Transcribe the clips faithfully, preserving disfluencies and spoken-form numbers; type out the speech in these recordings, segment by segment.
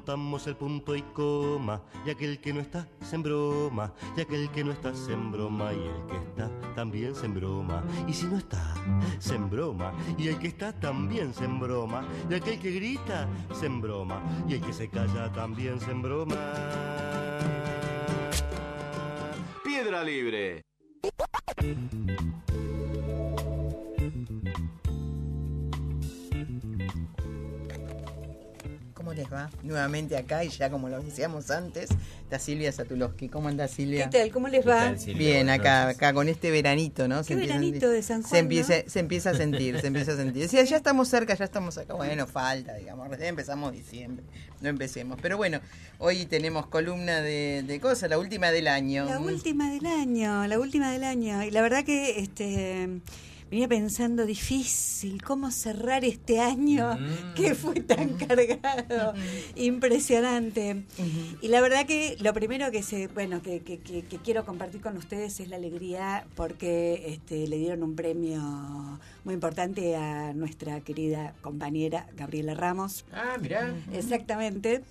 notamos el punto y coma, y aquel que no está se embroma, y aquel que no está se embroma, y el que está también se embroma, y si no está, se embroma, y el que está también se embroma, y aquel que grita se embroma, y el que se calla también se embroma. Piedra Libre. ¿Cómo les va? Nuevamente acá, y ya como lo decíamos antes, está Silvia Satulowski. ¿Cómo anda, Silvia? ¿Qué tal? ¿Cómo les va? Tal, Bien, acá, acá con este veranito, ¿no? ¿Qué se veranito empieza, de San Juan, se empieza, ¿no? se empieza a sentir, se empieza a sentir. Decía, ya estamos cerca, ya estamos acá. Bueno, falta, digamos, recién empezamos diciembre, no empecemos. Pero bueno, hoy tenemos columna de, de cosas, la última del año. La última del año, la última del año. Y la verdad que este venía pensando difícil cómo cerrar este año mm. que fue tan cargado, impresionante. Uh-huh. Y la verdad que lo primero que se, bueno, que, que, que, que quiero compartir con ustedes es la alegría porque este, le dieron un premio muy importante a nuestra querida compañera Gabriela Ramos. Ah, mirá. Exactamente.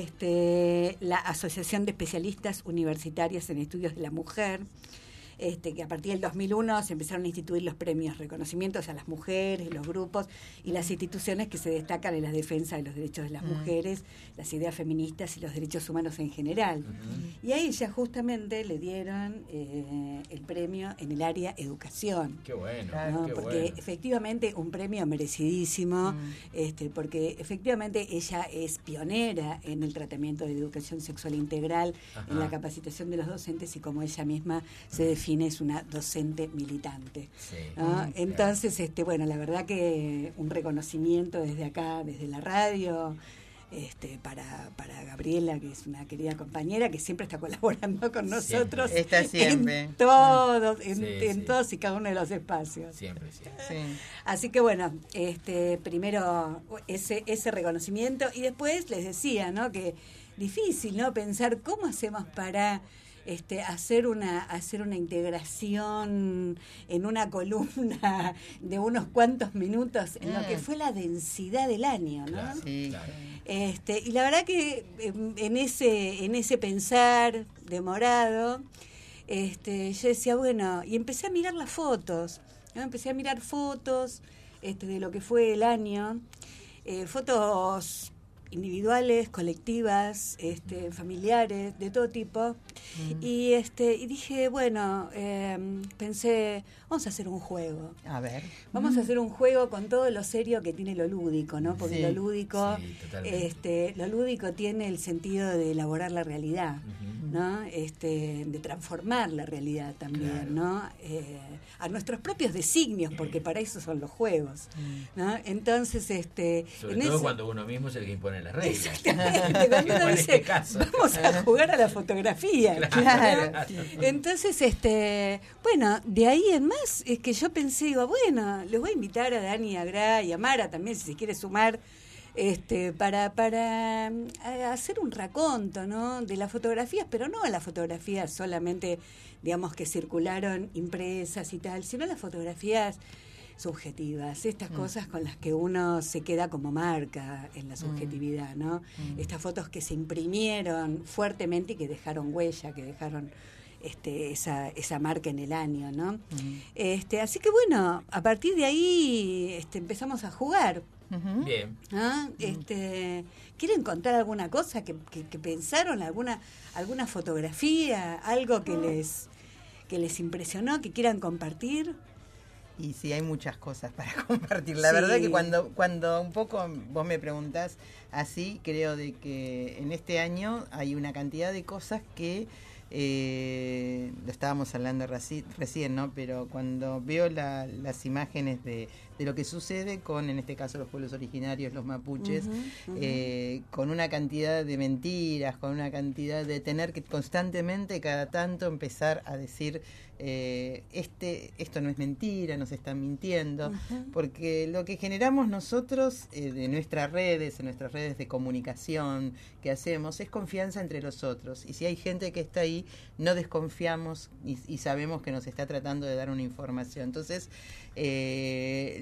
Este, la Asociación de Especialistas Universitarias en Estudios de la Mujer. Este, que a partir del dos mil uno se empezaron a instituir los premios, reconocimientos a las mujeres, los grupos y las instituciones que se destacan en la defensa de los derechos de las uh-huh. mujeres, las ideas feministas y los derechos humanos en general. Uh-huh. Y a ella justamente le dieron eh, el premio en el área educación. Qué bueno, ¿no? qué Porque bueno. efectivamente un premio merecidísimo, uh-huh. este, porque efectivamente ella es pionera en el tratamiento de la educación sexual integral, uh-huh. en la capacitación de los docentes y como ella misma se define es una docente militante. Sí. ¿no? Entonces, este, bueno, la verdad que un reconocimiento desde acá, desde la radio, este, para, para Gabriela, que es una querida compañera que siempre está colaborando con nosotros. Siempre. Está siempre. En todos, en, sí, en sí. todos y cada uno de los espacios. Siempre, siempre. Sí. Así que bueno, este, primero ese, ese reconocimiento y después les decía, ¿no? Que difícil, ¿no? Pensar cómo hacemos para Este, hacer una hacer una integración en una columna de unos cuantos minutos en mm. lo que fue la densidad del año, ¿no? Claro, sí. claro. Este, y la verdad que en ese en ese pensar demorado, este, yo decía, bueno, y empecé a mirar las fotos, ¿no? Empecé a mirar fotos este, de lo que fue el año, eh, fotos individuales, colectivas, este, familiares, de todo tipo. Mm. Y este y dije, bueno, eh, pensé, vamos a hacer un juego. A ver. Vamos mm. a hacer un juego con todo lo serio que tiene lo lúdico, ¿no? Porque sí, lo lúdico, sí, este, lo lúdico tiene el sentido de elaborar la realidad, uh-huh. ¿no? Este, de transformar la realidad también, claro. ¿no? Eh, a nuestros propios designios, porque para eso son los juegos, ¿no? Entonces, este, sobre en todo ese... cuando uno mismo es el que impone las reglas. Exactamente, cuando uno dice, este caso. Vamos a jugar a la fotografía. Claro. Claro. Entonces, este, bueno, de ahí en más es que yo pensé, digo, bueno, les voy a invitar a Dani, a Gra y a Mara también, si se quiere sumar, este, para, para hacer un raconto, ¿no? De las fotografías, pero no las fotografías solamente, digamos, que circularon impresas y tal, sino las fotografías subjetivas, estas mm. cosas con las que uno se queda como marca en la subjetividad, ¿no? Mm. Estas fotos que se imprimieron fuertemente y que dejaron huella, que dejaron este, esa, esa marca en el año, ¿no? Mm. Este, así que bueno, a partir de ahí este, empezamos a jugar. Uh-huh. Bien. ¿Ah? Este, ¿quieren contar alguna cosa que, que, que pensaron, alguna alguna fotografía, algo que les que les impresionó, que quieran compartir? Y sí, hay muchas cosas para compartir. La sí. verdad que cuando cuando un poco vos me preguntás así, creo de que en este año hay una cantidad de cosas que eh, lo estábamos hablando reci- recién, ¿no? Pero cuando veo la, las imágenes de, de lo que sucede con, en este caso, los pueblos originarios, los mapuches, uh-huh, uh-huh. Eh, con una cantidad de mentiras, con una cantidad de tener que constantemente, cada tanto, empezar a decir eh, este esto no es mentira, nos están mintiendo, uh-huh. porque lo que generamos nosotros eh, de nuestras redes, en nuestras redes de comunicación que hacemos, es confianza entre los otros, y si hay gente que está ahí, no desconfiamos y, y sabemos que nos está tratando de dar una información. Entonces, eh,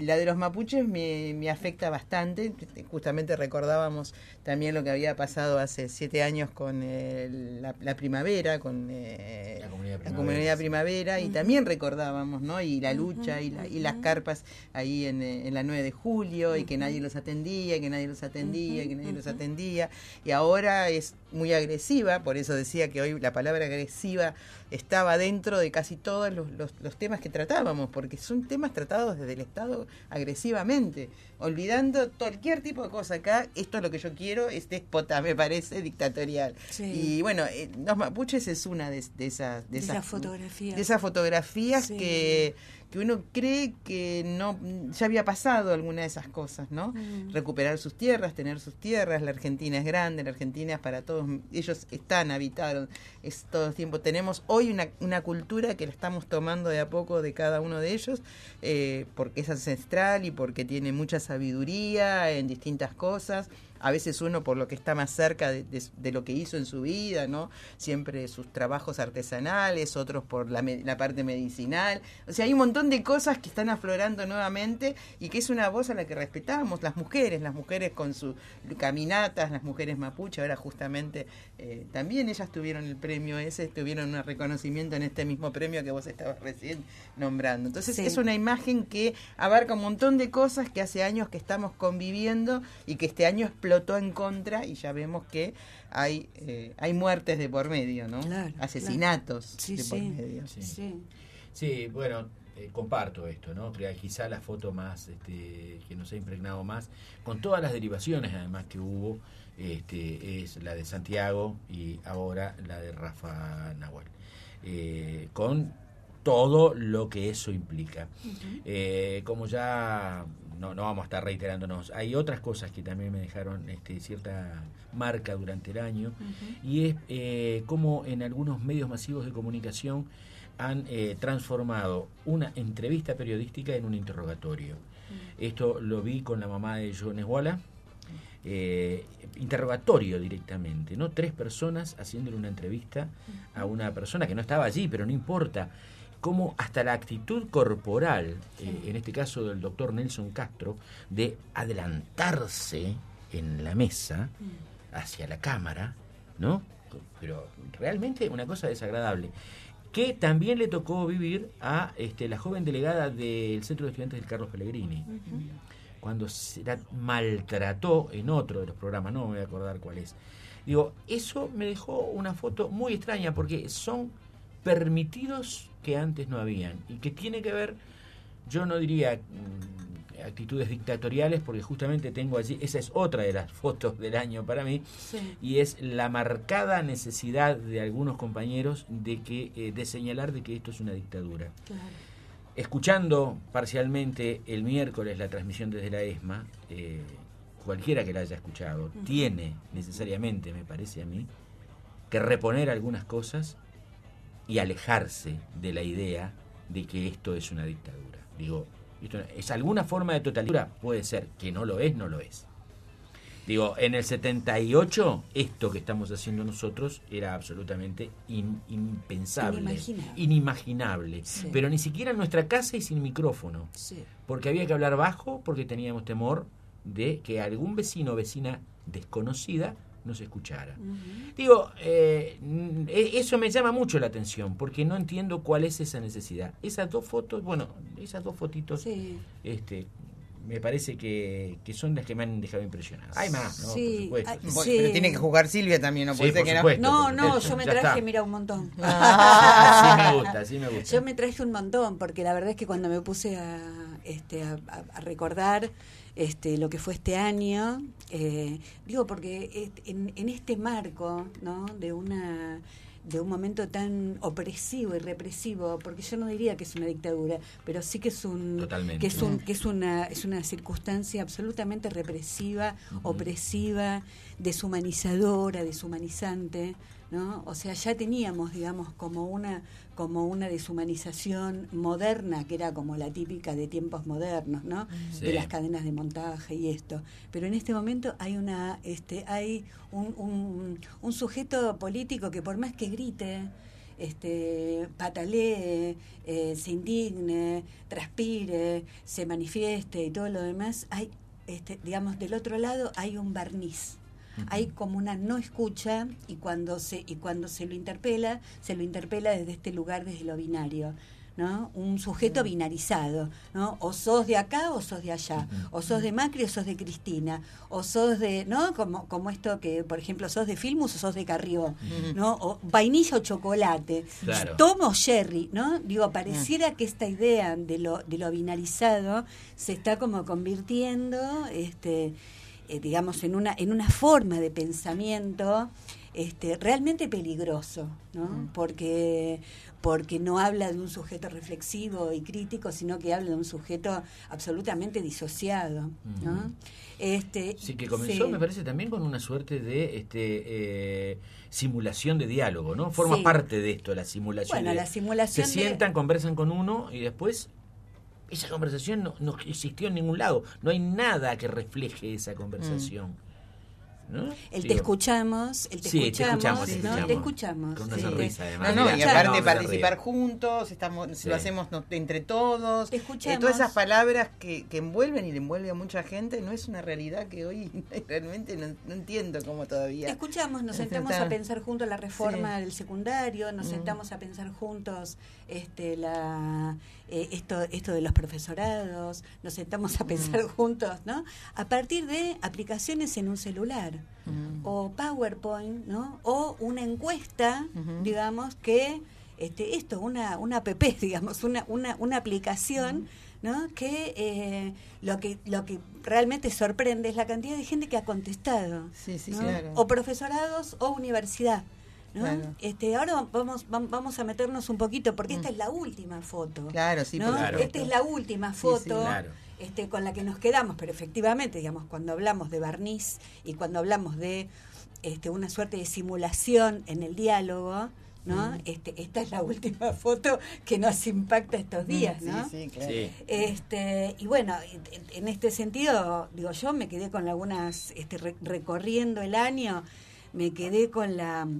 la de los mapuches me, me afecta bastante. Justamente recordábamos también lo que había pasado hace siete años con el, la, la primavera, con eh, la comunidad la primavera, comunidad sí. primavera, y Ujú. también recordábamos, ¿no? Y la lucha Ujú, y, la, y ujú. las carpas ahí en, eh, en la nueve de julio, y que Ujú. nadie los atendía, y que nadie los atendía, y que nadie Ujú, los ujú. atendía. Y ahora es muy agresiva, por eso decía que hoy la palabra agresiva estaba dentro de casi todos los, los, los temas que tratábamos, porque son temas tratados desde el Estado agresivamente, olvidando cualquier tipo de cosa. Acá, esto es lo que yo quiero, es déspota, me parece, dictatorial. Sí. Y bueno, eh, los mapuches es una de, de esas... De De esas esas fotografías. de esas fotografías Sí. que, que uno cree que no ya había pasado alguna de esas cosas, ¿no? Mm. Recuperar sus tierras, tener sus tierras. La Argentina es grande, la Argentina es para todos, ellos están habitados, es todo el tiempo. Tenemos hoy una, una cultura que la estamos tomando de a poco de cada uno de ellos, eh, porque es ancestral y porque tiene mucha sabiduría en distintas cosas. A veces uno por lo que está más cerca de, de, de lo que hizo en su vida, ¿no? Siempre sus trabajos artesanales, otros por la, la parte medicinal. O sea, hay un montón de cosas que están aflorando nuevamente y que es una voz a la que respetamos, las mujeres, las mujeres con sus caminatas, las mujeres mapuche. Ahora justamente eh, también ellas tuvieron el premio ese, tuvieron un reconocimiento en este mismo premio que vos estabas recién nombrando. Entonces Sí. es una imagen que abarca un montón de cosas que hace años que estamos conviviendo y que este año explotó en contra, y ya vemos que hay eh, hay muertes de por medio, ¿no? Claro, Asesinatos claro. Sí, de por sí. medio. Sí. Sí. Sí, bueno, eh, comparto esto, ¿no? Creo que quizá la foto más este, que nos ha impregnado más, con todas las derivaciones además que hubo, este, es la de Santiago y ahora la de Rafa Nahuel. Eh, con todo lo que eso implica. Ujú. Eh, como ya no, no vamos a estar reiterándonos, hay otras cosas que también me dejaron este, cierta marca durante el año, Ujú. y es eh, como en algunos medios masivos de comunicación han eh, transformado una entrevista periodística en un interrogatorio. Esto lo vi con la mamá de Jones Walla, eh, interrogatorio directamente, ¿no? Tres personas haciéndole una entrevista a una persona que no estaba allí, pero no importa. Como hasta la actitud corporal, eh, en este caso del doctor Nelson Castro, de adelantarse en la mesa hacia la cámara, ¿no? Pero realmente una cosa desagradable, que también le tocó vivir a este, la joven delegada del Centro de Estudiantes del Carlos Pellegrini, Ujú. cuando se la maltrató en otro de los programas, no me voy a acordar cuál es. Digo, eso me dejó una foto muy extraña, porque son permitidos que antes no habían, y que tiene que ver, yo no diría mm, actitudes dictatoriales, porque justamente tengo allí, esa es otra de las fotos del año para mí, Sí. y es la marcada necesidad de algunos compañeros de que eh, de señalar de que esto es una dictadura. Claro. Escuchando parcialmente el miércoles la transmisión desde la ESMA, eh, cualquiera que la haya escuchado, Ujú. tiene necesariamente, me parece a mí, que reponer algunas cosas y alejarse de la idea de que esto es una dictadura. Digo, ¿esto es alguna forma de totalidad? Puede ser. Que no lo es, no lo es. Digo, en el setenta y ocho, esto que estamos haciendo nosotros era absolutamente in- impensable, Inimaginable. inimaginable. Sí. Pero ni siquiera en nuestra casa y sin micrófono. Sí. Porque había que hablar bajo, porque teníamos temor de que algún vecino o vecina desconocida nos escuchara. Ujú. Digo, eh, eso me llama mucho la atención, porque no entiendo cuál es esa necesidad. Esas dos fotos, bueno, esas dos fotitos, Sí. este, me parece que, que son las que me han dejado impresionadas. Hay más, ¿no? Sí, Por supuesto. hay- Bueno, Sí. pero tiene que jugar Silvia también, no Sí, puede ser por que no. supuesto. No, no, Eso, yo me ya traje, está. mira, un montón. Así me gusta, así me gusta. Yo me traje un montón, porque la verdad es que cuando me puse a, este, a, a- a recordar este, lo que fue este año, eh, digo, porque est- en, en este marco, ¿no? de una de un momento tan opresivo y represivo, porque yo no diría que es una dictadura, pero sí que es un Totalmente. que es un que es una es una circunstancia absolutamente represiva, Ujú. opresiva, deshumanizadora, deshumanizante, ¿no? O sea, ya teníamos, digamos, como una como una deshumanización moderna, que era como la típica de tiempos modernos, ¿no? Sí. De las cadenas de montaje y esto. Pero en este momento hay una este hay un, un, un sujeto político que por más que grite, este, patalee, eh, se indigne, transpire, se manifieste y todo lo demás, hay, este, digamos, del otro lado hay un barniz. Uh-huh. Hay como una no escucha y cuando se y cuando se lo interpela, se lo interpela desde este lugar, desde lo binario, ¿no? Un sujeto binarizado, ¿no? O sos de acá o sos de allá, o sos de Macri o sos de Cristina, o sos de, ¿no? Como como esto que, por ejemplo, sos de Filmus o sos de Carrió, ¿no? O vainilla o chocolate, claro. Tomo o Sherry, ¿no? Digo, pareciera que esta idea de lo de lo binarizado se está como convirtiendo, este, eh, digamos, en una en una forma de pensamiento este, realmente peligroso, ¿no? Mm. Porque porque no habla de un sujeto reflexivo y crítico, sino que habla de un sujeto absolutamente disociado, ¿no? Uh-huh. Este, sí, que comenzó, sí. me parece, también con una suerte de este eh, simulación de diálogo, ¿no? Forma sí. parte de esto, la simulación. Bueno, de, la simulación se sientan, de... conversan con uno y después esa conversación no, no existió en ningún lado. No hay nada que refleje esa conversación. Mm. ¿No? El Digo, te escuchamos, el te sí, escuchamos, te escuchamos, ¿no? te escuchamos. Te escuchamos. Con una sí. sonrisa, además. No, no, y aparte no, participar juntos, estamos, sí. lo hacemos no, entre todos. Te escuchamos. Eh, todas esas palabras que, que envuelven y le envuelve a mucha gente, no es una realidad que hoy realmente no, no entiendo cómo todavía. Te escuchamos, nos sentamos a pensar juntos la reforma sí. del secundario, nos mm. sentamos a pensar juntos este la eh, esto esto de los profesorados, nos sentamos a pensar mm. juntos, ¿no? A partir de aplicaciones en un celular. Mm. O PowerPoint, ¿no? O una encuesta, uh-huh. digamos, que este esto, una una app, digamos, una una una aplicación, uh-huh. ¿no? Que eh, lo que lo que realmente sorprende es la cantidad de gente que ha contestado. Sí, sí, ¿no? claro. O profesorados o universidad, ¿no? Claro. Este, ahora vamos vamos a meternos un poquito porque esta mm. es la última foto. Claro, sí, ¿no? claro. Esta es la última foto. Sí, sí. Claro. Este, con la que nos quedamos, pero efectivamente, digamos, cuando hablamos de barniz y cuando hablamos de este, una suerte de simulación en el diálogo, ¿no? Mm. Este, esta es la última foto que nos impacta estos días, ¿no? Sí, sí, claro. Sí. Este, y bueno, en este sentido, digo, yo me quedé con algunas, este, re- recorriendo el año, me quedé con la,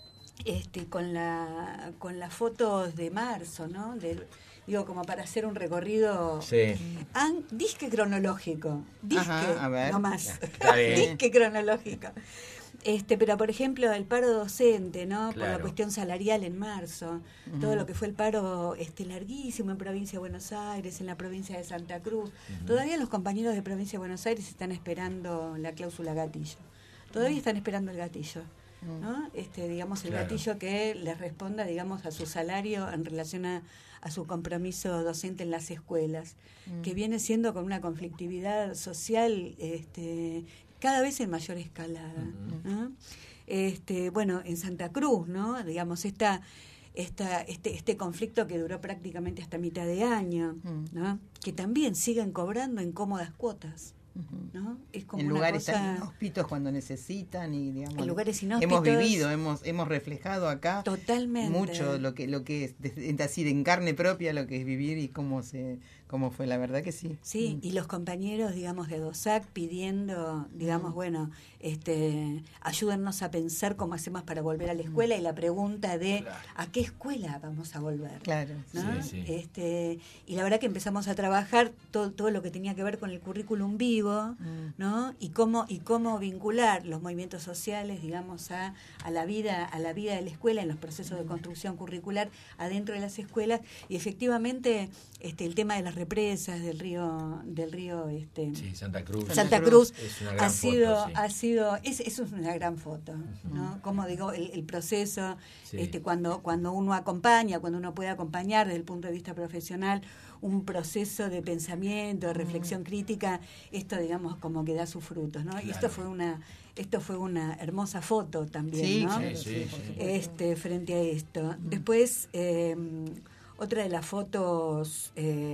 este, con la, con las fotos de marzo, ¿no? De, digo, como para hacer un recorrido sí. an, disque cronológico, disque, Ajá, a ver. no más, Está bien. disque cronológico. Este, pero por ejemplo el paro docente, ¿no? Claro. Por la cuestión salarial en marzo, uh-huh. todo lo que fue el paro este larguísimo en provincia de Buenos Aires, en la provincia de Santa Cruz. Uh-huh. Todavía los compañeros de provincia de Buenos Aires están esperando la cláusula gatillo. Todavía uh-huh. están esperando el gatillo. ¿No? Este, digamos, el claro. gatillo que les responda, digamos, a su salario en relación a, a su compromiso docente en las escuelas, mm. que viene siendo con una conflictividad social este, cada vez en mayor escalada. Mm-hmm. ¿no? Este, bueno, en Santa Cruz, ¿no? Digamos, esta, esta, este, este conflicto que duró prácticamente hasta mitad de año, mm. ¿no? Que también siguen cobrando en cómodas cuotas. ¿No? Es como en una lugares cosa... tan inhóspitos cuando necesitan y digamos en lugares inhóspitos, hemos vivido, hemos hemos reflejado acá totalmente mucho lo que lo que es de, de, así de en carne propia lo que es vivir y cómo se cómo fue, la verdad que sí. Sí, mm. y los compañeros, digamos, de DOSAC pidiendo, digamos, mm. bueno, este, ayúdennos a pensar cómo hacemos para volver a la escuela mm. y la pregunta de claro. ¿a qué escuela vamos a volver? Claro, ¿no? sí, sí. Este, y la verdad que empezamos a trabajar todo, todo lo que tenía que ver con el currículum vivo, mm. ¿no? Y cómo y cómo vincular los movimientos sociales, digamos, a, a la vida a la vida de la escuela en los procesos de construcción curricular adentro de las escuelas y efectivamente este el tema de las represas del río del río este sí, Santa Cruz Santa, Santa Cruz, Cruz es una gran ha sido foto, sí. ha sido es, eso es una gran foto, uh-huh. ¿no? Como digo el, el proceso sí. este cuando cuando uno acompaña, cuando uno puede acompañar desde el punto de vista profesional un proceso de pensamiento, de reflexión uh-huh. crítica, esto digamos como que da sus frutos, ¿no? Claro. Y esto fue una esto fue una hermosa foto también, sí, ¿no? Sí, sí, sí, este frente a esto. Uh-huh. Después eh, otra de las fotos eh,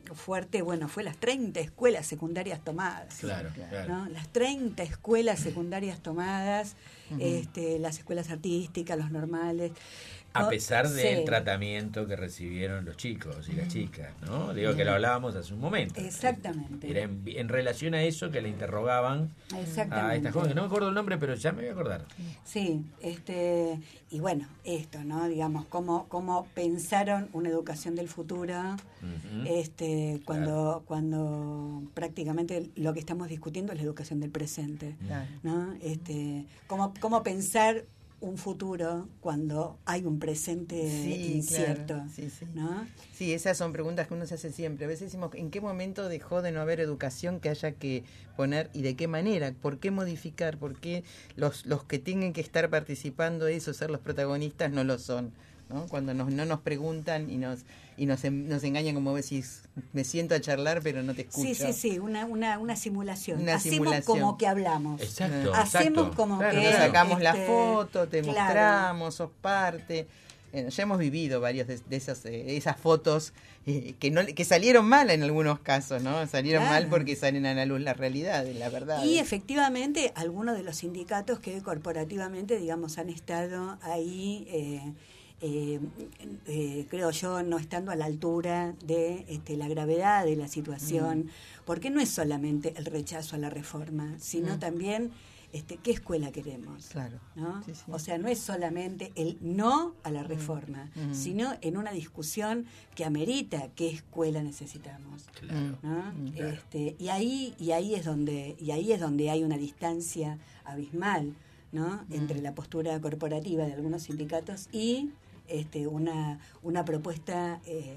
fuerte, bueno, fue las treinta escuelas secundarias tomadas. Claro, claro. ¿no? Las treinta escuelas secundarias tomadas, uh-huh. este, las escuelas artísticas, los normales. A pesar del sí. tratamiento que recibieron los chicos y las chicas, ¿no? Digo que lo hablábamos hace un momento. Exactamente. Era en, en relación a eso que le interrogaban a esta joven, que no me acuerdo el nombre, pero ya me voy a acordar. Sí, este, y bueno, esto, ¿no? Digamos, cómo, cómo pensaron una educación del futuro, uh-huh. este, cuando, claro. cuando prácticamente lo que estamos discutiendo es la educación del presente, claro. ¿no? Este, cómo, cómo pensar un futuro cuando hay un presente sí, incierto, claro. sí, sí. ¿no? Sí, esas son preguntas que uno se hace siempre. A veces decimos, ¿en qué momento dejó de no haber educación que haya que poner y de qué manera? ¿Por qué modificar? ¿Por qué los, los que tienen que estar participando de eso, ser los protagonistas, no lo son? ¿No? Cuando nos, no nos preguntan y nos y nos, nos engañan, como decís, me siento a charlar pero no te escucho. Sí, sí, sí, una, una, una simulación. Una Hacemos simulación. como que hablamos. Exacto. Hacemos exacto. como claro, que... Claro. Sacamos este, la foto, te claro. mostramos, sos parte. Bueno, ya hemos vivido varias de, de esas eh, esas fotos eh, que no que salieron mal en algunos casos, ¿no? Salieron claro. mal porque salen a la luz la realidad, la verdad. Y efectivamente, algunos de los sindicatos que corporativamente, digamos, han estado ahí... Eh, Eh, eh, creo yo, no estando a la altura de este, la gravedad de la situación, mm. porque no es solamente el rechazo a la reforma, sino mm. también este, qué escuela queremos. Claro. ¿no? Sí, sí. O sea, no es solamente el no a la reforma, mm. sino en una discusión que amerita qué escuela necesitamos. Claro. ¿no? Mm. Claro. Este, y ahí, y ahí es donde, y ahí es donde hay una distancia abismal, ¿no? Mm. entre la postura corporativa de algunos sindicatos y Este, una, una propuesta, eh,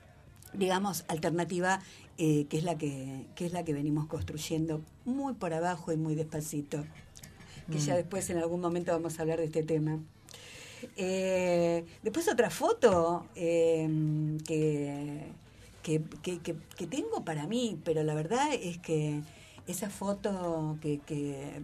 digamos, alternativa, eh, que es la que, que es la que venimos construyendo muy por abajo y muy despacito, que mm. ya después en algún momento vamos a hablar de este tema. Eh, después otra foto eh, que, que, que, que, que tengo para mí, pero la verdad es que esa foto que, que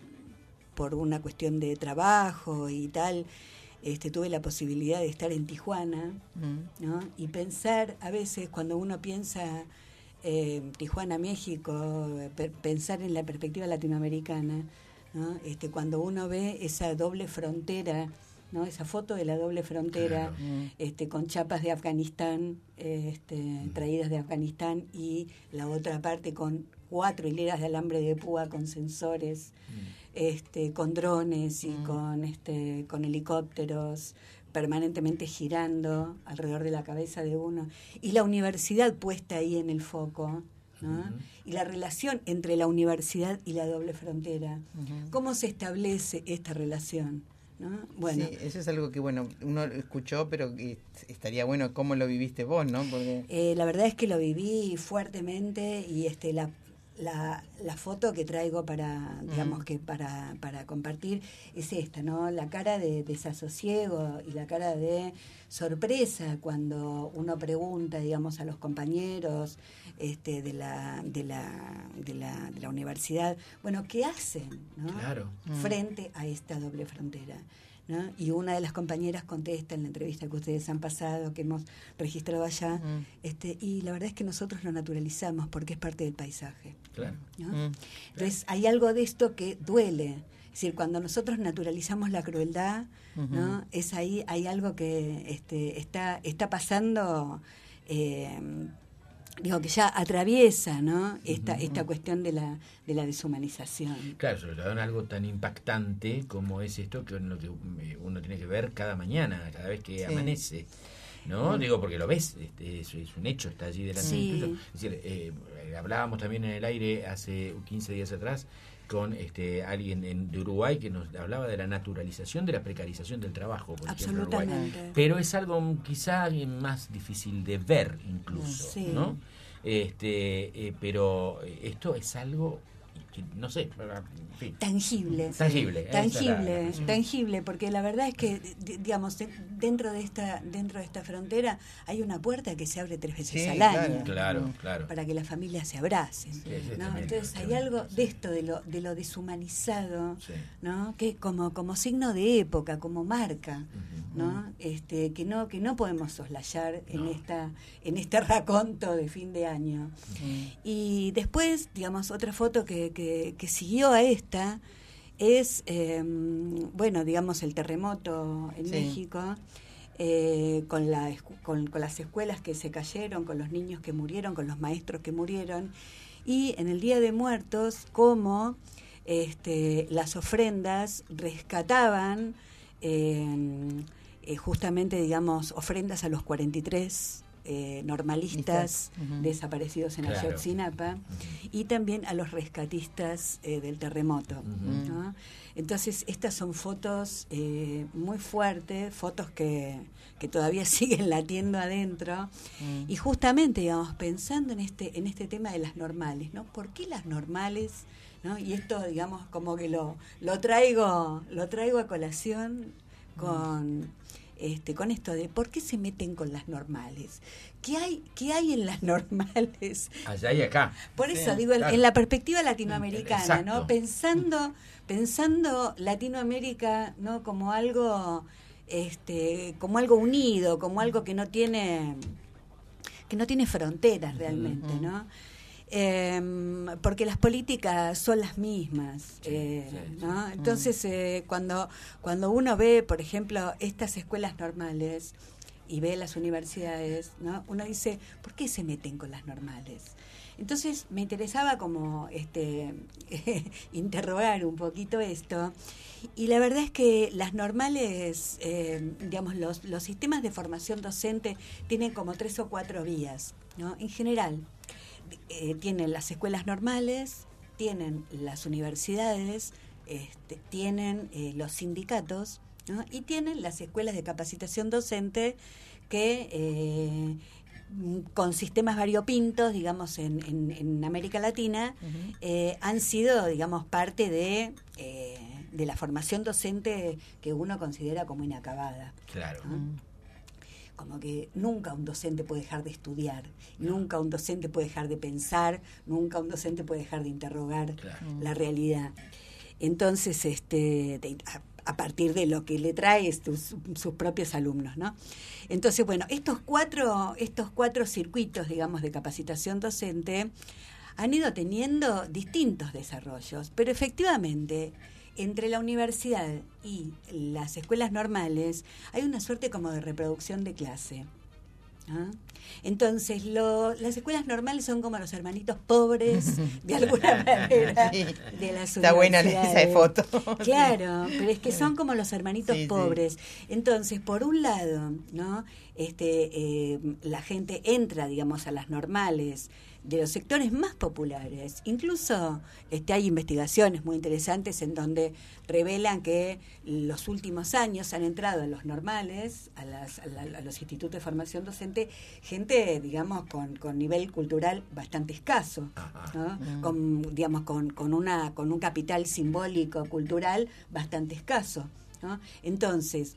por una cuestión de trabajo y tal, Este, tuve la posibilidad de estar en Tijuana, mm. ¿no? Y pensar, a veces cuando uno piensa eh, Tijuana, México, per, pensar en la perspectiva latinoamericana, ¿no? Este, cuando uno ve esa doble frontera, ¿no? Esa foto de la doble frontera, claro. este, con chapas de Afganistán, eh, este, mm. traídas de Afganistán, y la otra parte con cuatro hileras de alambre de púa con sensores, mm. este, con drones y mm. con, este, con helicópteros permanentemente girando alrededor de la cabeza de uno, y la universidad puesta ahí en el foco, ¿no? Uh-huh. Y la relación entre la universidad y la doble frontera. Uh-huh. ¿Cómo se establece esta relación? ¿No? Bueno. Sí, eso es algo que bueno uno escuchó, pero que estaría bueno cómo lo viviste vos, ¿no? Porque eh, la verdad es que lo viví fuertemente, y este la la, la foto que traigo para digamos mm. que para para compartir es esta, ¿no? La cara de desasosiego y la cara de sorpresa cuando uno pregunta, digamos, a los compañeros este de la de la de la de la universidad, bueno, ¿qué hacen, ¿no? Claro. frente a esta doble frontera, ¿no? Y una de las compañeras contesta en la entrevista que ustedes han pasado, que hemos registrado allá, mm. este y la verdad es que nosotros lo naturalizamos porque es parte del paisaje. Claro. ¿no? Mm. Entonces hay algo de esto que duele. Es decir, cuando nosotros naturalizamos la crueldad, uh-huh. ¿no? Es ahí, hay algo que este, está, está pasando, eh, digo, que ya atraviesa, ¿no? Esta, uh-huh. esta cuestión de la, de la deshumanización. Claro, sobre todo en algo tan impactante como es esto, que uno, que uno tiene que ver cada mañana, cada vez que sí. amanece. ¿No? Mm. Digo, porque lo ves, este, es, es un hecho, está allí delante sí. tuyo. Es decir, eh, hablábamos también en el aire hace quince días atrás con este alguien en, de Uruguay que nos hablaba de la naturalización de la precarización del trabajo, por ejemplo, en Uruguay. Pero es algo quizá más difícil de ver incluso, sí. ¿no? Este, eh, pero esto es algo no sé, en fin. Tangible. Tangible. Tangible, esa la- tangible, porque la verdad es que, d- digamos, de- dentro de esta dentro de esta frontera hay una puerta que se abre tres veces Sí, al claro. año. Claro, claro. Para que las familias se abracen, Sí, sí, es ¿no? tremendo, Entonces hay tremendo, algo sí. de esto de lo de lo deshumanizado, Sí. ¿no? Que como como signo de época, como marca, Ujú. ¿no? Este que no que no podemos soslayar en No. esta en este raconto de fin de año. Y después, digamos, otra foto que, que, que siguió a esta es, eh, bueno, digamos, el terremoto en Sí. México, eh, con, la, escu- con, con las escuelas que se cayeron, con los niños que murieron, con los maestros que murieron, y en el Día de Muertos, cómo este, las ofrendas rescataban eh, eh, justamente, digamos, ofrendas a los cuarenta y tres eh, normalistas Ujú. desaparecidos en Claro. Ayotzinapa, Ujú. y también a los rescatistas eh, del terremoto. Ujú. ¿no? Entonces, estas son fotos eh, muy fuertes, fotos que, que todavía siguen latiendo adentro, Mm. y justamente, digamos, pensando en este, en este tema de las normales, ¿no? ¿Por qué las normales? ¿No? Y esto, digamos, como que lo, lo traigo, lo traigo a colación con este, con esto de por qué se meten con las normales. ¿Qué hay, qué hay en las normales? Allá y acá. Por Sí, eso digo, en- claro. en la perspectiva latinoamericana, Exacto. ¿no? Pensando, pensando Latinoamérica, ¿no? Como algo, este, como algo unido, como algo que no tiene, que no tiene fronteras realmente, Ujú. ¿no? Em, porque las políticas son las mismas, Sí, eh, sí, sí. ¿no? Entonces, eh, cuando cuando uno ve, por ejemplo, estas escuelas normales y ve las universidades, ¿no? Uno dice, ¿por qué se meten con las normales? Entonces me interesaba como este interrogar un poquito esto, y la verdad es que las normales, eh, digamos, los, los sistemas de formación docente tienen como tres o cuatro vías, ¿no? En general, eh, tienen las escuelas normales, tienen las universidades, este, tienen eh, los sindicatos, ¿no? Y tienen las escuelas de capacitación docente que eh, con sistemas variopintos, digamos, en, en, en América Latina, Ujú. eh, han sido, digamos, parte de, eh, de la formación docente que uno considera como inacabada. Claro. ¿no? Mm. Como que nunca un docente puede dejar de estudiar, nunca un docente puede dejar de pensar, nunca un docente puede dejar de interrogar Claro. la realidad. Entonces, este, de- a, a partir de lo que le trae sus, sus propios alumnos, ¿no? Entonces, bueno, estos cuatro, estos cuatro circuitos, digamos, de capacitación docente han ido teniendo distintos desarrollos, pero efectivamente, entre la universidad y las escuelas normales hay una suerte como de reproducción de clase. ¿ah? Entonces, lo, las escuelas normales son como los hermanitos pobres, de alguna manera, Sí. de las Está buena universidades. esa foto. Claro, pero es que son como los hermanitos Sí, sí. pobres. Entonces, por un lado, ¿no? Este, eh, la gente entra, digamos, a las normales de los sectores más populares. Incluso este, hay investigaciones muy interesantes en donde revelan que los últimos años han entrado en los normales, a, las, a, la- a los institutos de formación docente, gente, digamos, con, con nivel cultural bastante escaso, Ajá. ¿no? Mm. Con, digamos, con, con, una, con un capital simbólico, cultural bastante escaso, ¿no? Entonces,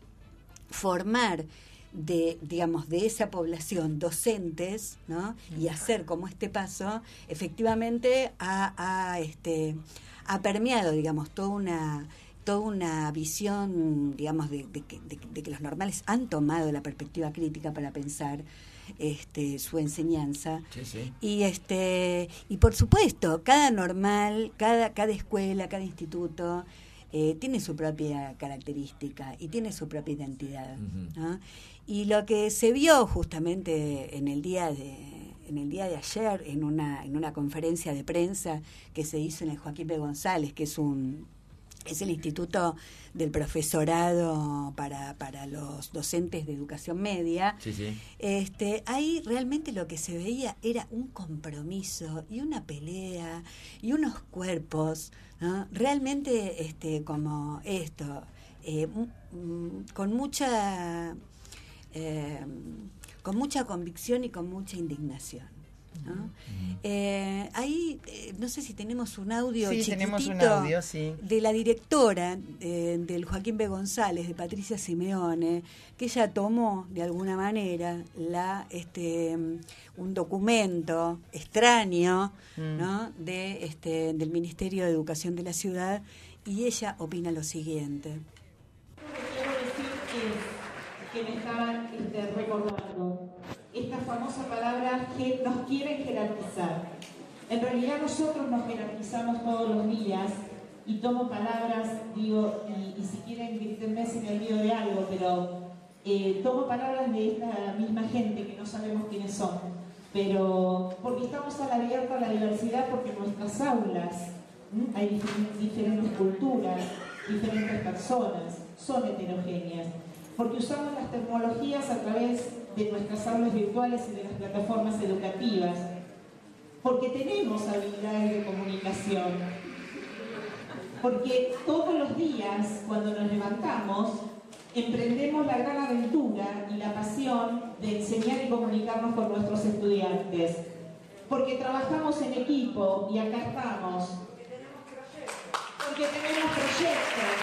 formar de, digamos, de esa población docentes, ¿no? Y hacer como este paso, efectivamente ha, ha, este, ha permeado, digamos, toda una toda una visión, digamos, de, de, que, de, de que los normales han tomado la perspectiva crítica para pensar este, su enseñanza. Sí, sí. Y este y por supuesto, cada normal, cada cada escuela, cada instituto eh, tiene su propia característica y tiene su propia identidad, Ujú. ¿no? Y lo que se vio justamente en el día de en el día de ayer en una en una conferencia de prensa que se hizo en el Joaquín P. González, que es un es el Instituto del Profesorado para, para los docentes de educación media. Sí, sí. Este, ahí realmente lo que se veía era un compromiso y una pelea y unos cuerpos, ¿no? Realmente este, como esto, eh, m- m- con mucha eh, con mucha convicción y con mucha indignación, ¿no? Eh, ahí, eh, no sé si tenemos un audio sí, chiquitito tenemos un audio, sí. de la directora eh, del Joaquín B. González, de Patricia Simeone, que ella tomó de alguna manera la este un documento extraño, mm. ¿no? de este del Ministerio de Educación de la ciudad, y ella opina lo siguiente. Quiero decir que, que me estaban este, recordando esta famosa palabra que nos quieren jerarquizar. En realidad nosotros nos jerarquizamos todos los días, y tomo palabras, digo, y, y si quieren grítenme si me olvido de algo, pero eh, tomo palabras de esta misma gente que no sabemos quiénes son, pero porque estamos al abierto a la diversidad, porque en nuestras aulas ¿m? hay diferentes, diferentes culturas, diferentes personas, son heterogéneas, porque usamos las tecnologías a través de nuestras aulas virtuales y de las plataformas educativas, porque tenemos habilidades de comunicación, porque todos los días cuando nos levantamos emprendemos la gran aventura y la pasión de enseñar y comunicarnos con nuestros estudiantes, porque trabajamos en equipo y acá estamos, porque tenemos proyectos,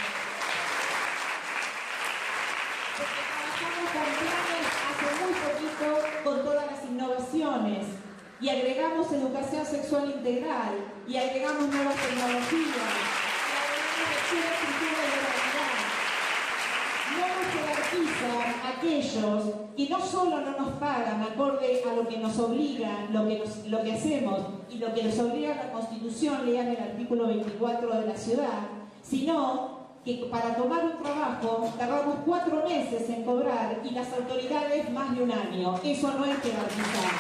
porque trabajamos con planes hace muy poquito con todas las innovaciones, y agregamos educación sexual integral, y agregamos nuevas tecnologías, y agregamos lectura, escritura y oralidad. No nos jerarquiza aquellos que no solo no nos pagan acorde a lo que nos obligan, lo que, nos, lo que hacemos y lo que nos obliga la Constitución, lean el artículo veinticuatro de la ciudad, sino que para tomar un trabajo tardamos cuatro meses en cobrar y las autoridades más de un año. Eso no es jerarquizar.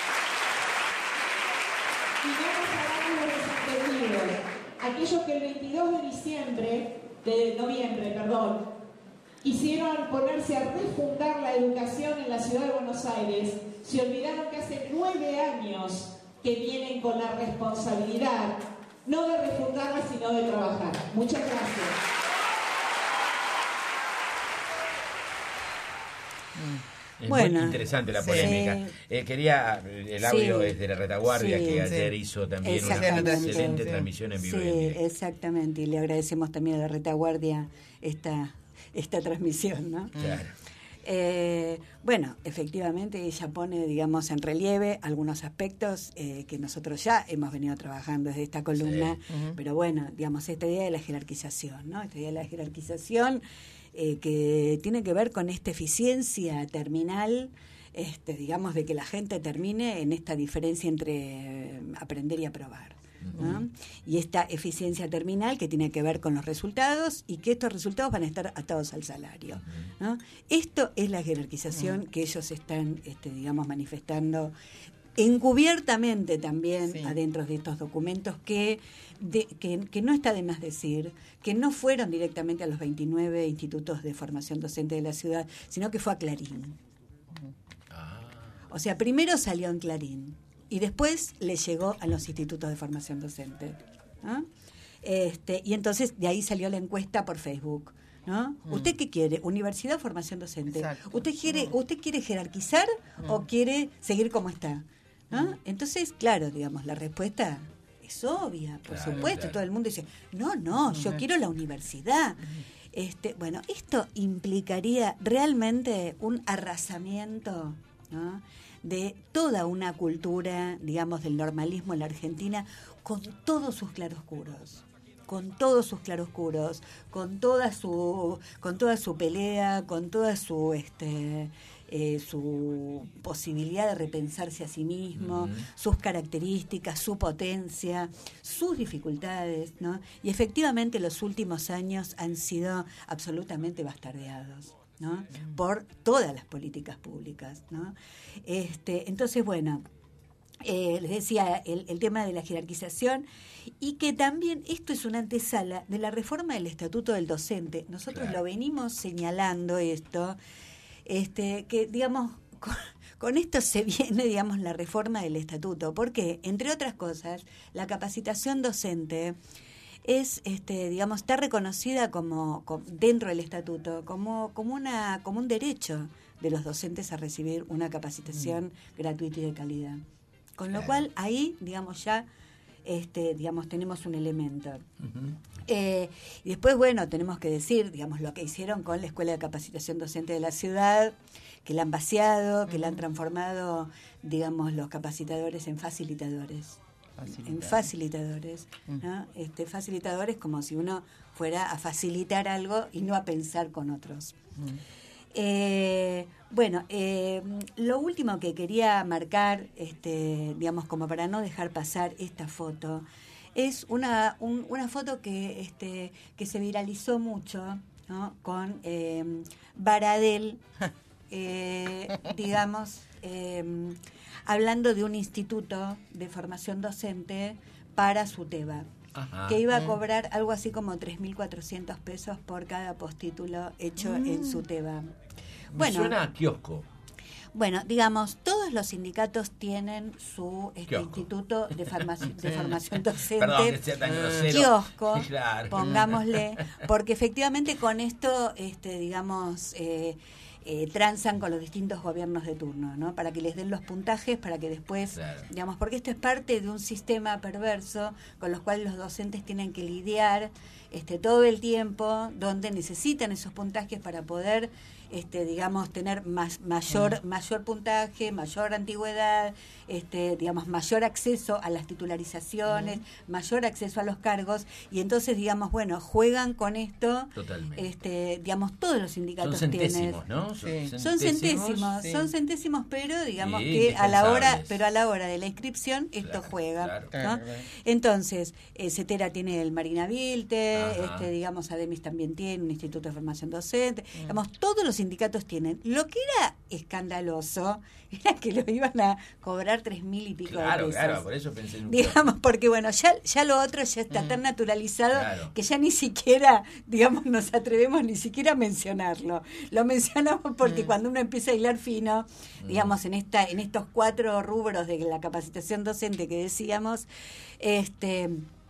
Y no nos hagamos los desentendidos. Aquellos que el veintidós de diciembre, de noviembre, perdón, quisieron ponerse a refundar la educación en la ciudad de Buenos Aires, se olvidaron que hace nueve años que vienen con la responsabilidad, no de refundarla, sino de trabajar. Muchas gracias. Es bueno, muy interesante la polémica. Sí. Eh, quería, el audio sí. es de la retaguardia, sí, que ayer sí. hizo también una excelente sí. transmisión en vivo. Sí, y en exactamente, y le agradecemos también a la retaguardia esta, esta transmisión, ¿no? Claro. Eh, bueno, efectivamente ella pone, digamos, en relieve algunos aspectos eh, que nosotros ya hemos venido trabajando desde esta columna, sí. uh-huh. pero bueno, digamos, esta idea de la jerarquización, ¿no? Esta idea de la jerarquización eh, que tiene que ver con esta eficiencia terminal, este, digamos, de que la gente termine en esta diferencia entre eh, aprender y aprobar, ¿no? Uh-huh. Y esta eficiencia terminal que tiene que ver con los resultados, y que estos resultados van a estar atados al salario, ¿no? Esto es la jerarquización uh-huh. que ellos están, este, digamos, manifestando encubiertamente también, sí. adentro de estos documentos que, de, que, que no está de más decir, que no fueron directamente a los veintinueve institutos de formación docente de la ciudad, sino que fue a Clarín. Uh-huh. Ah. O sea, primero salió en Clarín y después le llegó a los institutos de formación docente, ¿no? Este, y entonces de ahí salió la encuesta por Facebook, ¿no? Mm. ¿Usted qué quiere? ¿Universidad o formación docente? Exacto. ¿Usted quiere, mm. ¿usted quiere jerarquizar mm. o quiere seguir como está? ¿No? Mm. Entonces, claro, digamos, la respuesta es obvia, por claro, supuesto. Claro. Todo el mundo dice, no, no, yo mm. quiero la universidad. Mm. Este, bueno, esto implicaría realmente un arrasamiento, ¿no?, de toda una cultura, digamos, del normalismo en la Argentina, con todos sus claroscuros, con todos sus claroscuros, con toda su, con toda su pelea, con toda su, este, eh, su posibilidad de repensarse a sí mismo, uh-huh. sus características, su potencia, sus dificultades, ¿no? Y efectivamente los últimos años han sido absolutamente bastardeados, ¿no?, por todas las políticas públicas, ¿no? Este, entonces, bueno, eh, les decía el, el tema de la jerarquización, y que también esto es una antesala de la reforma del Estatuto del Docente. Nosotros claro. lo venimos señalando esto, este, que digamos, con, con esto se viene, digamos, la reforma del Estatuto, porque, entre otras cosas, la capacitación docente es, este, digamos, está reconocida como, como dentro del estatuto como como una como un derecho de los docentes a recibir una capacitación mm. gratuita y de calidad, Con Claro. lo cual ahí, digamos, ya este, digamos, tenemos un elemento. Ujú. Eh, y después, bueno, tenemos que decir, digamos, lo que hicieron con la Escuela de Capacitación Docente de la ciudad, que la han vaciado, que la han transformado, digamos, los capacitadores en facilitadores. En facilitadores, ¿no? Este, facilitadores como si uno fuera a facilitar algo y no a pensar con otros. Mm. Eh, bueno, eh, lo último que quería marcar, este, digamos, como para no dejar pasar esta foto, es una, un- una foto que, este, que se viralizó mucho, ¿no? Con eh, Baradel, eh, digamos, eh, hablando de un instituto de formación docente para SUTEBA, Ajá. que iba a cobrar algo así como tres mil cuatrocientos pesos por cada postítulo hecho en SUTEBA. Me Bueno, suena a kiosco. bueno, digamos, todos los sindicatos tienen su este, Kiosco. instituto de, farmaci- de formación docente. Perdón que sea tan grosero. Kiosco, Claro. pongámosle, porque efectivamente con esto, este, digamos, eh, eh, transan con los distintos gobiernos de turno, ¿no? Para que les den los puntajes, para que después, Claro. digamos, porque esto es parte de un sistema perverso con los cuales los docentes tienen que lidiar este, todo el tiempo, donde necesitan esos puntajes para poder, este, digamos, tener más, mayor, mayor puntaje, mayor antigüedad, este, digamos, mayor acceso a las titularizaciones, mayor acceso a los cargos, y entonces, digamos, bueno, juegan con esto, Totalmente. este, digamos, todos los Son sindicatos centésimos, tienen. ¿no? Sí. Son centésimos, sí. son centésimos, pero digamos Sí, que a la hora, indispensables. pero a la hora de la inscripción esto Claro, juega, claro. ¿no? Claro, claro. Entonces, eh, CETERA tiene el Marina Vilte, Ajá. este, digamos, ADEMIS también tiene un Instituto de Formación Docente, digamos, todos los sindicatos tienen. Lo que era escandaloso era que lo iban a cobrar tres mil y pico Claro, de pesos. claro, por eso pensé en un Digamos, porque bueno, ya, ya lo otro ya está tan naturalizado Claro. que ya ni siquiera, digamos, nos atrevemos ni siquiera a mencionarlo. Lo mencionamos porque cuando uno empieza a hilar fino, digamos, en esta, en estos cuatro rubros de la capacitación docente que decíamos, este,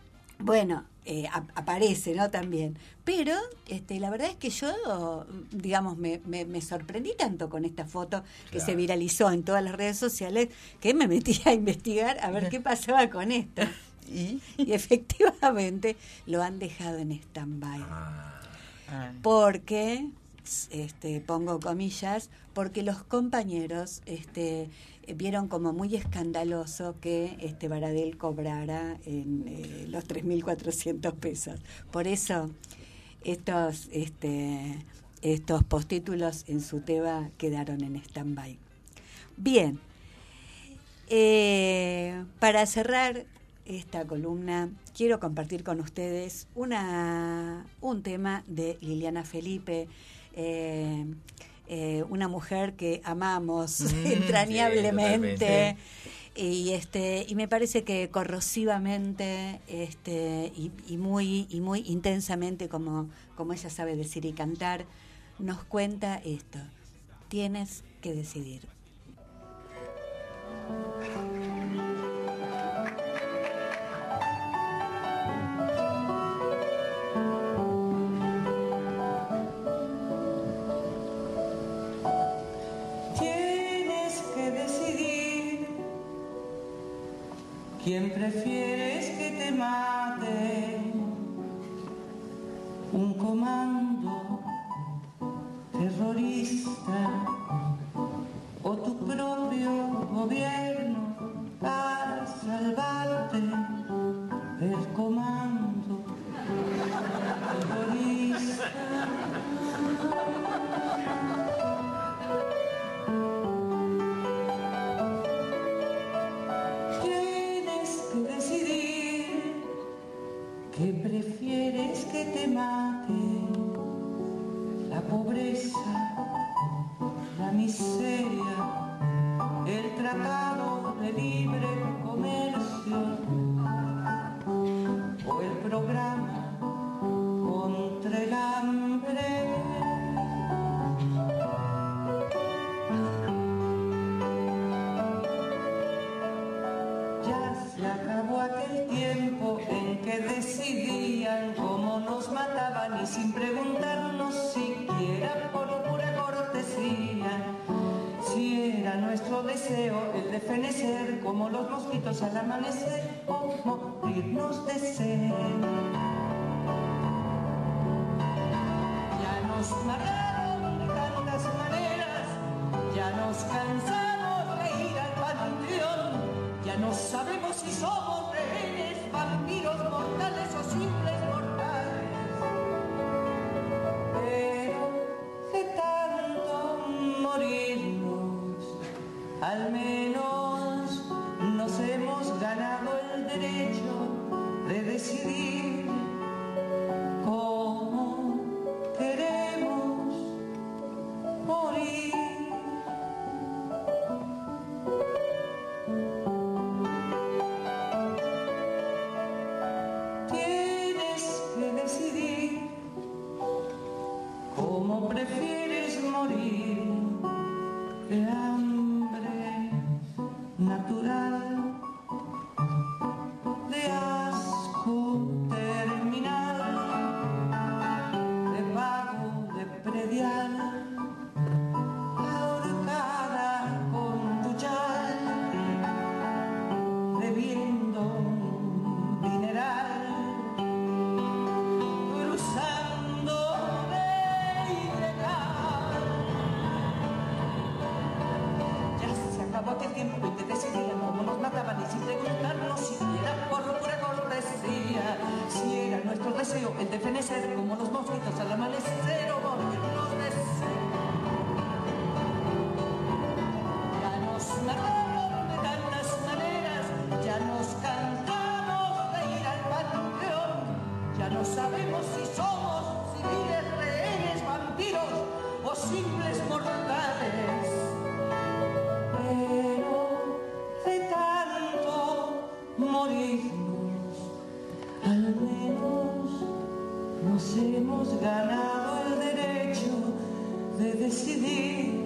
bueno, eh, ap- aparece, ¿no? También. Pero este, la verdad es que yo, digamos, me, me, me sorprendí tanto con esta foto que Claro. se viralizó en todas las redes sociales que me metí a investigar a ver qué pasaba con esto. ¿Y? Y efectivamente lo han dejado en stand-by. Ah, Ah. Porque, este, pongo comillas, porque los compañeros este, vieron como muy escandaloso que este Baradel cobrara en eh, los tres mil cuatrocientos pesos. Por eso estos, este, estos postítulos en SUTEBA quedaron en stand-by. Bien, eh, para cerrar esta columna, quiero compartir con ustedes una, un tema de Liliana Felipe, eh, eh, una mujer que amamos Mm, entrañablemente. sí, Y este y me parece que corrosivamente este y, y muy y muy intensamente como como ella sabe decir y cantar, nos cuenta esto: tienes que decidir. Tienes que decidir quién prefieres que te mate, un comando terrorista o tu propio gobierno para salvarte del comando terrorista. Tienes que decidir qué prefieres que te mate, la pobreza, la miseria, el tratado de libre comercio o el programa contra el hambre. Ya se acabó aquel tiempo en que decidían cómo nos mataban y sin preguntarnos siquiera por pura cortesía si era nuestro deseo el de fenecer como los mosquitos al amanecer, o morirnos de sed. Ya nos mataron de tantas maneras, ya nos cansamos de ir al panteón, ya no sabemos si somos rehenes, vampiros mortales o simples mortales. Pero de tanto morirnos, al menos nos hemos ganado el derecho de decidir cómo queremos morir. Tienes que decidir cómo prefieres morir, de hambre natural, de asco terminal, de vago, de predial, ahorcada con duchal, bebiendo un dineral, cruzando de ilegal. Ya se acabó aquel tiempo en que decidían cómo nos mataban y sin preguntarnos siquiera por pura cortesía si era nuestro deseo el de fenecer como los mosquitos al amanecer o morirnos de sed. Ya nos mataron de tantas maneras, ya nos cansamos de ir al panteón, ya no sabemos si somos civiles, rehenes, vampiros o simples mortales. Pero de tanto morirnos, al menos nos hemos ganado el derecho de decidir